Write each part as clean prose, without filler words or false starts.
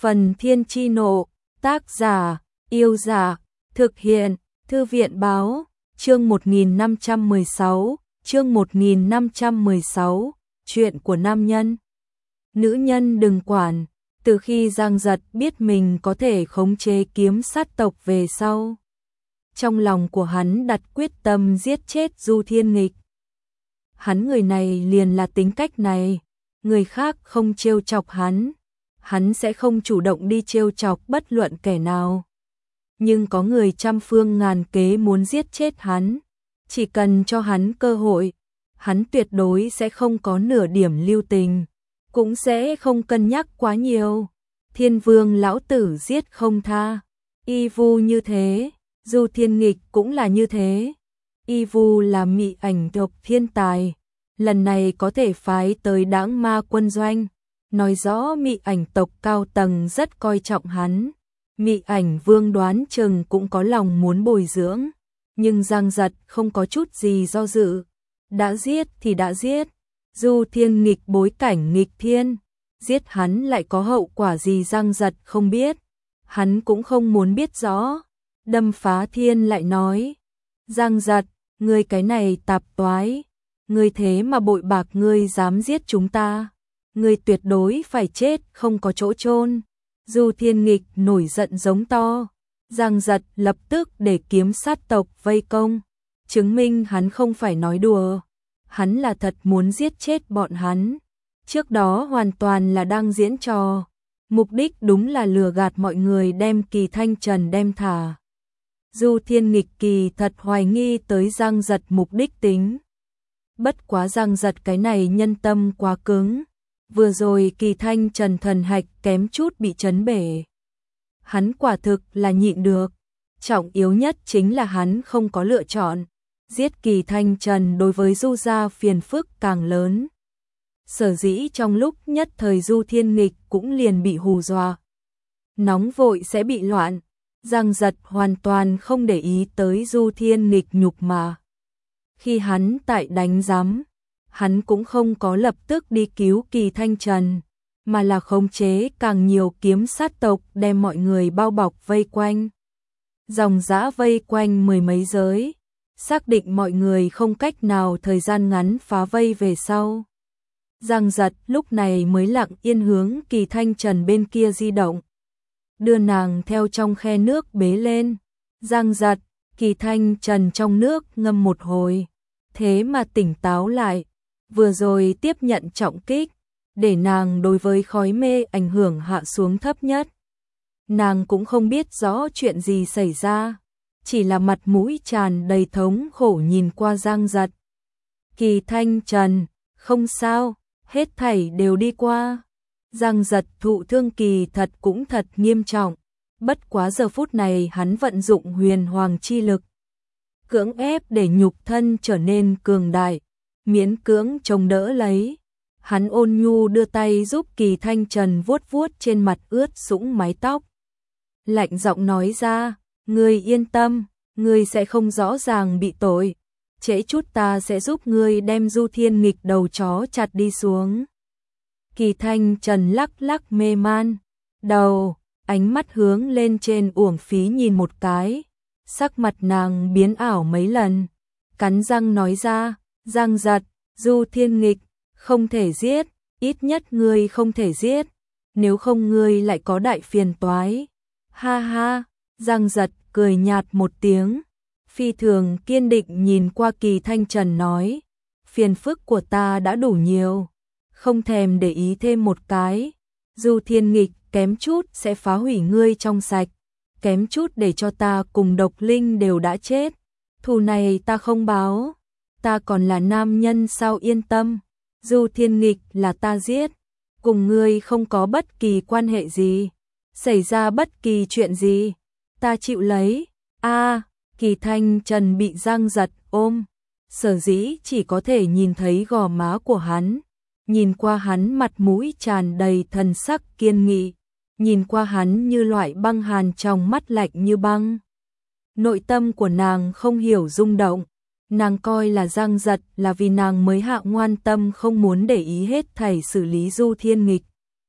Phần Thiên Chi Nộ, tác giả, Yêu Giả, thực hiện, Thư viện Báo, chương 1516, chương 1516, chuyện của nam nhân. Nữ nhân đừng quản, từ khi Giang Giật biết mình có thể khống chế kiếm sát tộc về sau. Trong lòng của hắn đặt quyết tâm giết chết Du Thiên Nghịch. Hắn người này liền là tính cách này, người khác không trêu chọc hắn sẽ không chủ động đi trêu chọc bất luận kẻ nào. Nhưng có người trăm phương ngàn kế muốn giết chết hắn, chỉ cần cho hắn cơ hội, hắn tuyệt đối sẽ không có nửa điểm lưu tình, cũng sẽ không cân nhắc quá nhiều. Thiên Vương lão tử giết không tha, Y Vu như thế, Du Thiên Nghịch cũng là như thế. Y Vu là mị ảnh tộc thiên tài, lần này có thể phái tới Đãng Ma quân doanh, nói rõ mị ảnh tộc cao tầng rất coi trọng hắn. Mị ảnh vương đoán chừng cũng có lòng muốn bồi dưỡng, nhưng Giang Giật không có chút gì do dự, đã giết thì đã giết. Du Thiên Nghịch bối cảnh nghịch thiên, giết hắn lại có hậu quả gì Giang Giật không biết, hắn cũng không muốn biết rõ. Đâm Phá Thiên lại nói, Giang Giật, ngươi cái này tạp toái, ngươi thế mà bội bạc, ngươi dám giết chúng ta, ngươi tuyệt đối phải chết không có chỗ chôn. Du Thiên Nghịch nổi giận giống to, Giang Giật lập tức để kiếm sát tộc vây công, chứng minh hắn không phải nói đùa, hắn là thật muốn giết chết bọn hắn. Trước đó hoàn toàn là đang diễn trò, mục đích đúng là lừa gạt mọi người đem Kỳ Thanh Trần đem thả. Du Thiên Nghịch kỳ thật hoài nghi tới Giang Giật mục đích tính. Bất quá Giang Giật cái này nhân tâm quá cứng, vừa rồi Kỳ Thanh Trần thần hạch kém chút bị chấn bể. Hắn quả thực là nhịn được, trọng yếu nhất chính là hắn không có lựa chọn. Giết Kỳ Thanh Trần đối với Du gia phiền phức càng lớn. Sở dĩ trong lúc nhất thời Du Thiên Nghịch cũng liền bị hù dọa. Nóng vội sẽ bị loạn, Giang Giật hoàn toàn không để ý tới Du Thiên Nghịch nhục mà. Khi hắn tại đánh giám, hắn cũng không có lập tức đi cứu Kỳ Thanh Trần, mà là khống chế càng nhiều kiếm sát tộc đem mọi người bao bọc vây quanh. Dòng dã vây quanh mười mấy giới, xác định mọi người không cách nào thời gian ngắn phá vây về sau. Giang Giật lúc này mới lặng yên hướng Kỳ Thanh Trần bên kia di động, đưa nàng theo trong khe nước bế lên. Giang Giật, Kỳ Thanh Trần trong nước ngâm một hồi, thế mà tỉnh táo lại, vừa rồi tiếp nhận trọng kích, để nàng đối với khói mê ảnh hưởng hạ xuống thấp nhất. Nàng cũng không biết rõ chuyện gì xảy ra, chỉ là mặt mũi tràn đầy thống khổ nhìn qua Giang Giật. Kỳ Thanh Trần, không sao, hết thảy đều đi qua. Giang Giật thụ thương kỳ thật cũng thật nghiêm trọng, bất quá giờ phút này hắn vận dụng huyền hoàng chi lực, cưỡng ép để nhục thân trở nên cường đại, miễn cưỡng chống đỡ lấy. Hắn ôn nhu đưa tay giúp Kỳ Thanh Trần vuốt vuốt trên mặt ướt sũng mái tóc, lạnh giọng nói ra, ngươi yên tâm, ngươi sẽ không rõ ràng bị tội, trễ chút ta sẽ giúp ngươi đem Du Thiên Nghịch đầu chó chặt đi xuống. Kỳ Thanh Trần lắc lắc mê man đầu, ánh mắt hướng lên trên uổng phí nhìn một cái, sắc mặt nàng biến ảo mấy lần, cắn răng nói ra, Giang Giật, Du Thiên Nghịch không thể giết, ít nhất ngươi không thể giết, nếu không ngươi lại có đại phiền toái. Ha ha, Giang Giật cười nhạt một tiếng, phi thường kiên định nhìn qua Kỳ Thanh Trần nói, phiền phức của ta đã đủ nhiều, không thèm để ý thêm một cái. Du Thiên Nghịch kém chút sẽ phá hủy ngươi trong sạch, kém chút để cho ta cùng Độc Linh đều đã chết, thù này ta không báo, ta còn là nam nhân sao, yên tâm. Du Thiên Nghịch là ta giết, cùng ngươi không có bất kỳ quan hệ gì, xảy ra bất kỳ chuyện gì, ta chịu lấy. Kỳ Thanh Trần bị Giang Giật ôm, sở dĩ chỉ có thể nhìn thấy gò má của hắn, nhìn qua hắn mặt mũi tràn đầy thần sắc kiên nghị, nhìn qua hắn như loại băng hàn trong mắt lạnh như băng. Nội tâm của nàng không hiểu rung động, nàng coi là Giang Giật là vì nàng mới hạ ngoan tâm không muốn để ý hết thảy xử lý Du Thiên Nghịch.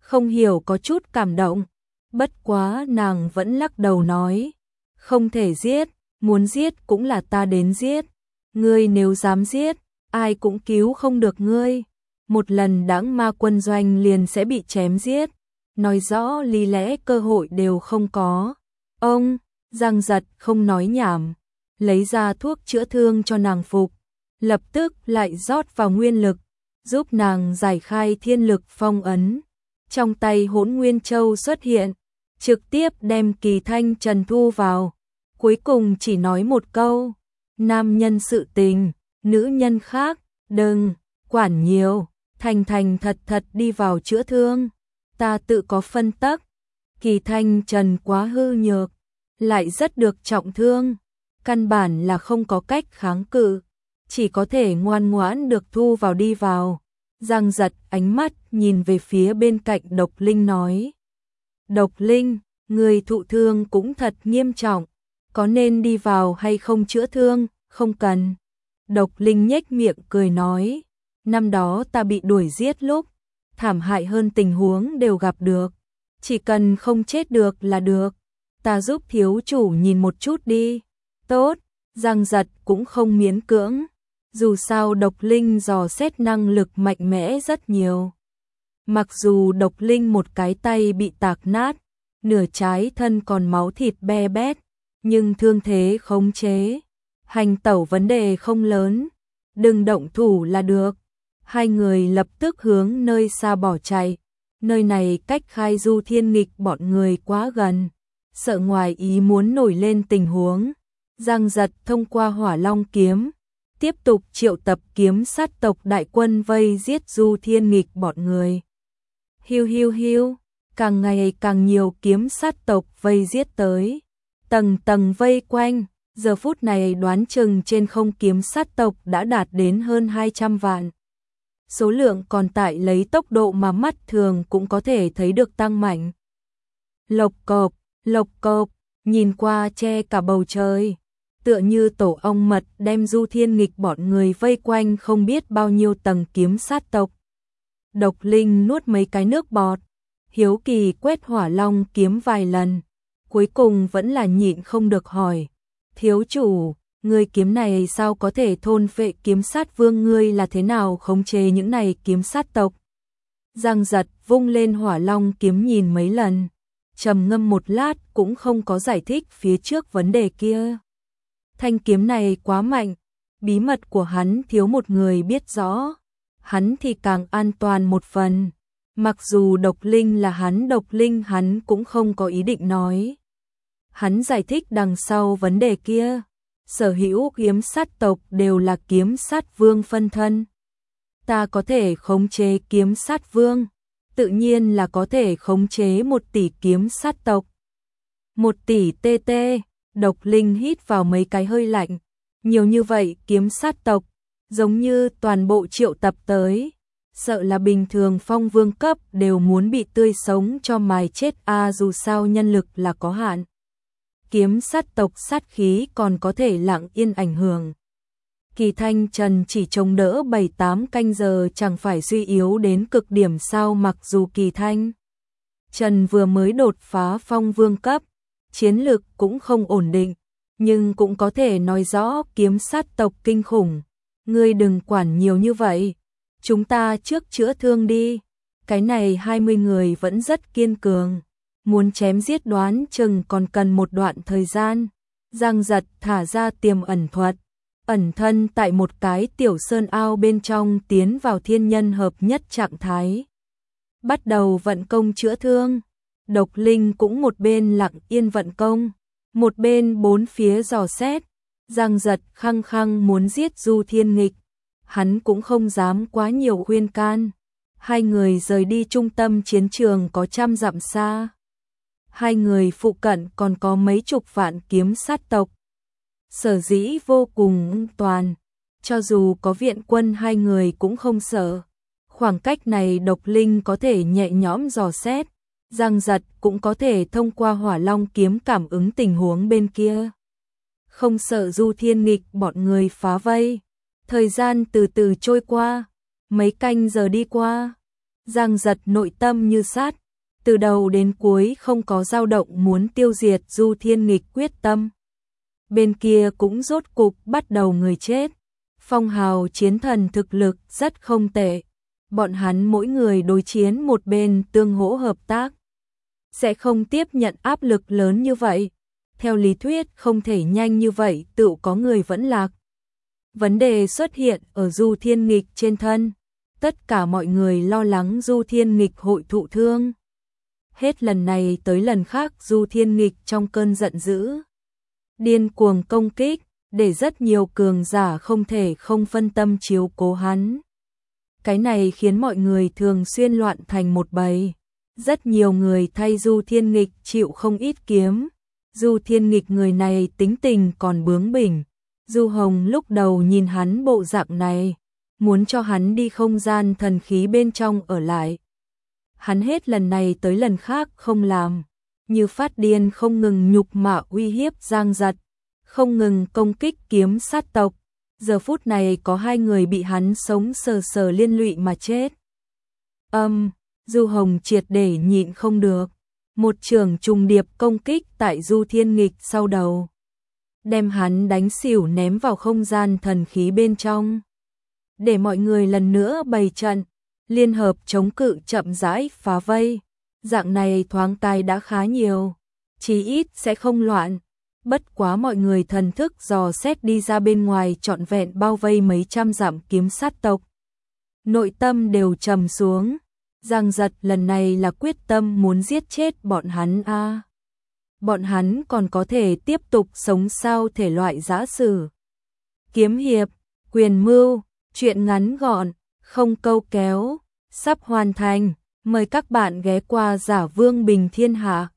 không hiểu có chút cảm động. Bất quá nàng vẫn lắc đầu nói, không thể giết, muốn giết cũng là ta đến giết. Ngươi nếu dám giết, ai cũng cứu không được ngươi. Một lần đãng ma quân doanh liền sẽ bị chém giết. Nói rõ lý lẽ cơ hội đều không có. Ông, Giang Giật không nói nhảm, lấy ra thuốc chữa thương cho nàng phục, lập tức lại rót vào nguyên lực, giúp nàng giải khai thiên lực phong ấn. Trong tay Hỗn Nguyên Châu xuất hiện, trực tiếp đem Kỳ Thanh Trần thu vào. Cuối cùng chỉ nói một câu, nam nhân sự tình, nữ nhân khác, đừng quản nhiều, thành thành thật thật đi vào chữa thương, ta tự có phân tắc. Kỳ Thanh Trần quá hư nhược, lại rất được trọng thương, căn bản là không có cách kháng cự, chỉ có thể ngoan ngoãn được thu vào đi vào. Giang Giật ánh mắt nhìn về phía bên cạnh Độc Linh nói, Độc Linh, người thụ thương cũng thật nghiêm trọng, có nên đi vào hay không chữa thương? Không cần. Độc Linh nhếch miệng cười nói, năm đó ta bị đuổi giết lúc, thảm hại hơn tình huống đều gặp được, chỉ cần không chết được là được, ta giúp thiếu chủ nhìn một chút đi. Tốt, Giang Giật cũng không miễn cưỡng, dù sao Độc Linh dò xét năng lực mạnh mẽ rất nhiều. Mặc dù Độc Linh một cái tay bị tạc nát, nửa trái thân còn máu thịt be bét, nhưng thương thế khống chế, hành tẩu vấn đề không lớn, đừng động thủ là được. Hai người lập tức hướng nơi xa bỏ chạy, nơi này cách Khai Du Thiên Nghịch bọn người quá gần, sợ ngoài ý muốn nổi lên tình huống. Giang Giật thông qua Hỏa Long kiếm, tiếp tục triệu tập kiếm sát tộc đại quân vây giết Du Thiên Nghịch bọn người. Hiu hiu hiu, càng ngày càng nhiều kiếm sát tộc vây giết tới, tầng tầng vây quanh, giờ phút này đoán chừng trên không kiếm sát tộc đã đạt đến hơn 200 vạn. Số lượng còn tại lấy tốc độ mà mắt thường cũng có thể thấy được tăng mạnh. Lộc cộp, nhìn qua che cả bầu trời, tựa như tổ ong mật đem Du Thiên Nghịch bọn người vây quanh không biết bao nhiêu tầng kiếm sát tộc. Độc Linh nuốt mấy cái nước bọt, hiếu kỳ quét Hỏa Long kiếm vài lần, cuối cùng vẫn là nhịn không được hỏi, thiếu chủ, ngươi kiếm này sao có thể thôn phệ kiếm sát vương, ngươi là thế nào khống chế những này kiếm sát tộc? Giang Giật vung lên Hỏa Long kiếm nhìn mấy lần, trầm ngâm một lát cũng không có giải thích phía trước vấn đề kia. Thanh kiếm này quá mạnh, bí mật của hắn thiếu một người biết rõ, hắn thì càng an toàn một phần. Mặc dù Độc Linh là hắn Độc Linh hắn cũng không có ý định nói. Hắn giải thích đằng sau vấn đề kia, sở hữu kiếm sát tộc đều là kiếm sát vương phân thân. Ta có thể khống chế kiếm sát vương, tự nhiên là có thể khống chế 1 tỷ kiếm sát tộc. 1 tỷ TT, Độc Linh hít vào mấy cái hơi lạnh, nhiều như vậy kiếm sát tộc, giống như toàn bộ triệu tập tới, sợ là bình thường phong vương cấp đều muốn bị tươi sống cho mài chết dù sao nhân lực là có hạn. Kiếm sát tộc sát khí còn có thể lặng yên ảnh hưởng. Kỳ Thanh Trần chỉ chống đỡ 7-8 canh giờ chẳng phải suy yếu đến cực điểm sao? Mặc dù Kỳ Thanh Trần vừa mới đột phá phong vương cấp, chiến lực cũng không ổn định, nhưng cũng có thể nói rõ kiếm sát tộc kinh khủng. Ngươi đừng quản nhiều như vậy, chúng ta trước chữa thương đi. Cái này 20 người vẫn rất kiên cường, muốn chém giết đoán chừng còn cần một đoạn thời gian. Giang Giật thả ra tiềm ẩn thuật, ẩn thân tại một cái tiểu sơn ao bên trong, tiến vào thiên nhân hợp nhất trạng thái, bắt đầu vận công chữa thương. Độc Linh cũng một bên lặng yên vận công, một bên bốn phía dò xét. Giang Giật khăng khăng muốn giết Du Thiên Nghịch, hắn cũng không dám quá nhiều khuyên can. Hai người rời đi trung tâm chiến trường có 100 dặm xa. Hai người phụ cận còn có mấy chục vạn kiếm sát tộc. Sở dĩ vô cùng toàn, cho dù có viện quân hai người cũng không sợ. Khoảng cách này Độc Linh có thể nhẹ nhõm dò xét, Giang Giật cũng có thể thông qua Hỏa Long kiếm cảm ứng tình huống bên kia. Không sợ Du Thiên Nghịch bọn người phá vây. Thời gian từ từ trôi qua, mấy canh giờ đi qua. Giang Giật nội tâm như sắt, từ đầu đến cuối không có dao động muốn tiêu diệt Du Thiên Nghịch quyết tâm. Bên kia cũng rốt cục bắt đầu người chết. Phong Hào chiến thần thực lực rất không tệ. Bọn hắn mỗi người đối chiến một bên tương hỗ hợp tác. Sẽ không tiếp nhận áp lực lớn như vậy. Theo lý thuyết không thể nhanh như vậy tự có người vẫn lạc. Vấn đề xuất hiện ở Du Thiên Nghịch trên thân. Tất cả mọi người lo lắng Du Thiên Nghịch hội thụ thương. Hết lần này tới lần khác Du Thiên Nghịch trong cơn giận dữ. Điên cuồng công kích, để rất nhiều cường giả không thể không phân tâm chiếu cố hắn. Cái này khiến mọi người thường xuyên loạn thành một bầy. Rất nhiều người thay Du Thiên Nghịch chịu không ít kiếm. Du Thiên Nghịch người này tính tình còn bướng bỉnh. Du Hồng lúc đầu nhìn hắn bộ dạng này, muốn cho hắn đi không gian thần khí bên trong ở lại. Hắn hết lần này tới lần khác không làm, như phát điên không ngừng nhục mạ uy hiếp Giang Giật, không ngừng công kích kiếm sát tộc. Giờ phút này có hai người bị hắn sống sờ sờ liên lụy mà chết. Du Hồng triệt để nhịn không được, một trường trùng điệp công kích tại Du Thiên Nghịch sau đầu, đem hắn đánh xỉu ném vào không gian thần khí bên trong. Để mọi người lần nữa bày trận, liên hợp chống cự chậm rãi phá vây. Dạng này thoáng tai đã khá nhiều, chí ít sẽ không loạn. Bất quá mọi người thần thức dò xét đi ra bên ngoài trọn vẹn bao vây mấy trăm dặm kiếm sát tộc. Nội tâm đều trầm xuống. Giang Giật lần này là quyết tâm muốn giết chết bọn hắn a. Bọn hắn còn có thể tiếp tục sống sao thể loại giã sử. Kiếm hiệp, quyền mưu, chuyện ngắn gọn, không câu kéo, sắp hoàn thành. Mời các bạn ghé qua Giả Vương Bình Thiên Hạ.